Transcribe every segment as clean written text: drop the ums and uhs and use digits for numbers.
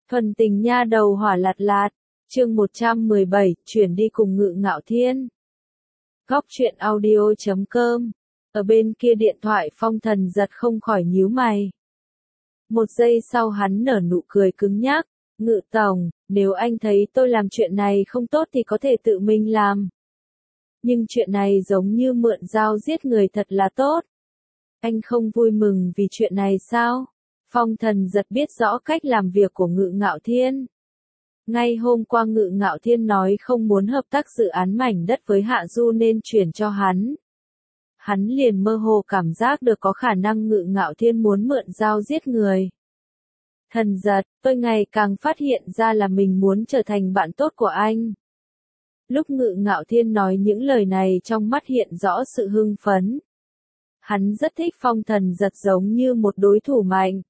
Thuần tình nha đầu hỏa lạt lạt, chương 117, chuyển đi cùng Ngự Ngạo Thiên. Góc truyện audio.com. Ở bên kia điện thoại Phong Thần giật không khỏi nhíu mày. Một giây sau hắn nở nụ cười cứng nhắc, Ngự tổng, nếu anh thấy tôi làm chuyện này không tốt thì có thể tự mình làm. Nhưng chuyện này giống như mượn dao giết người thật là tốt. Anh không vui mừng vì chuyện này sao? Phong Thần giật biết rõ cách làm việc của Ngự Ngạo Thiên. Ngay hôm qua Ngự Ngạo Thiên nói không muốn hợp tác dự án mảnh đất với Hạ Du nên chuyển cho hắn. Hắn liền mơ hồ cảm giác được có khả năng Ngự Ngạo Thiên muốn mượn dao giết người. Thần giật, tôi ngày càng phát hiện ra là mình muốn trở thành bạn tốt của anh. Lúc Ngự Ngạo Thiên nói những lời này trong mắt hiện rõ sự hưng phấn. Hắn rất thích Phong Thần giật giống như một đối thủ mạnh.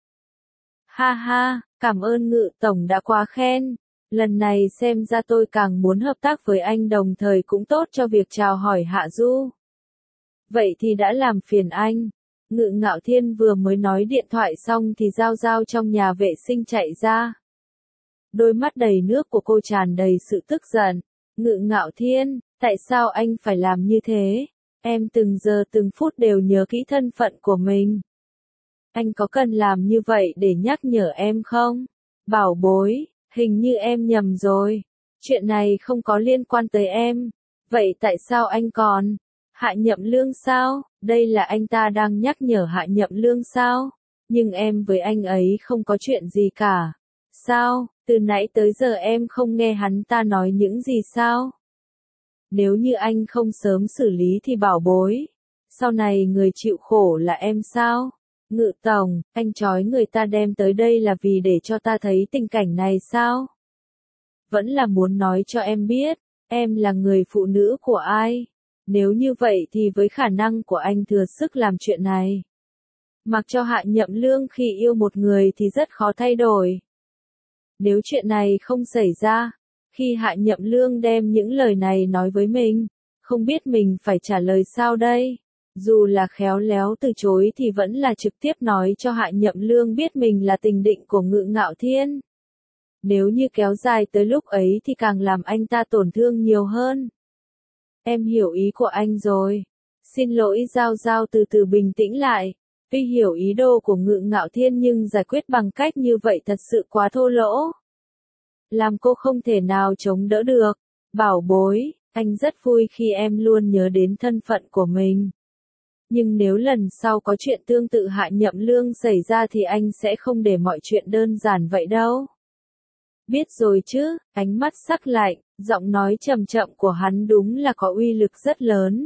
Ha ha, cảm ơn Ngự tổng đã quá khen. Lần này xem ra tôi càng muốn hợp tác với anh đồng thời cũng tốt cho việc chào hỏi Hạ Du. Vậy thì đã làm phiền anh. Ngự Ngạo Thiên vừa mới nói điện thoại xong thì Giao Giao trong nhà vệ sinh chạy ra. Đôi mắt đầy nước của cô tràn đầy sự tức giận. Ngự Ngạo Thiên, tại sao anh phải làm như thế? Em từng giờ từng phút đều nhớ kỹ thân phận của mình. Anh có cần làm như vậy để nhắc nhở em không? Bảo bối, hình như em nhầm rồi. Chuyện này không có liên quan tới em. Vậy tại sao anh còn? Hạ Nhậm Lương sao? Đây là anh ta đang nhắc nhở Hạ Nhậm Lương sao? Nhưng em với anh ấy không có chuyện gì cả. Sao? Từ nãy tới giờ em không nghe hắn ta nói những gì sao? Nếu như anh không sớm xử lý thì bảo bối. Sau này người chịu khổ là em sao? Ngự tổng, anh trói người ta đem tới đây là vì để cho ta thấy tình cảnh này sao? Vẫn là muốn nói cho em biết, em là người phụ nữ của ai? Nếu như vậy thì với khả năng của anh thừa sức làm chuyện này. Mặc cho Hạ Nhậm Lương khi yêu một người thì rất khó thay đổi. Nếu chuyện này không xảy ra, khi Hạ Nhậm Lương đem những lời này nói với mình, không biết mình phải trả lời sao đây? Dù là khéo léo từ chối thì vẫn là trực tiếp nói cho Hạ Nhậm Lương biết mình là tình địch của Ngự Ngạo Thiên. Nếu như kéo dài tới lúc ấy thì càng làm anh ta tổn thương nhiều hơn. Em hiểu ý của anh rồi. Xin lỗi Giao Giao từ từ bình tĩnh lại. Tuy hiểu ý đồ của Ngự Ngạo Thiên nhưng giải quyết bằng cách như vậy thật sự quá thô lỗ. Làm cô không thể nào chống đỡ được. Bảo bối, anh rất vui khi em luôn nhớ đến thân phận của mình. Nhưng nếu lần sau có chuyện tương tự Hạ Nhậm Lương xảy ra thì anh sẽ không để mọi chuyện đơn giản vậy đâu. Biết rồi chứ, ánh mắt sắc lạnh, giọng nói trầm chậm của hắn đúng là có uy lực rất lớn.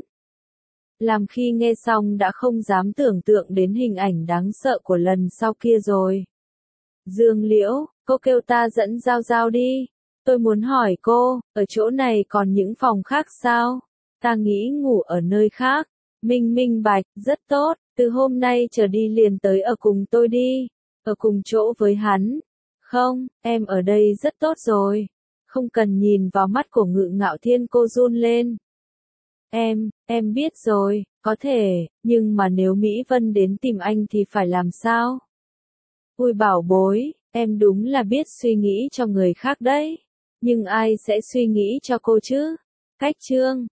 Làm khi nghe xong đã không dám tưởng tượng đến hình ảnh đáng sợ của lần sau kia rồi. Dương Liễu, cô kêu ta dẫn Giao Giao đi. Tôi muốn hỏi cô, ở chỗ này còn những phòng khác sao? Ta nghĩ ngủ ở nơi khác. Minh bạch, rất tốt, từ hôm nay trở đi liền tới ở cùng tôi đi. Ở cùng chỗ với hắn. Không, em ở đây rất tốt rồi. Không cần nhìn vào mắt của Ngự Ngạo Thiên, cô run lên. Em biết rồi, có thể, nhưng mà nếu Mỹ Vân đến tìm anh thì phải làm sao? Ui bảo bối, em đúng là biết suy nghĩ cho người khác đấy. Nhưng ai sẽ suy nghĩ cho cô chứ? Cách chương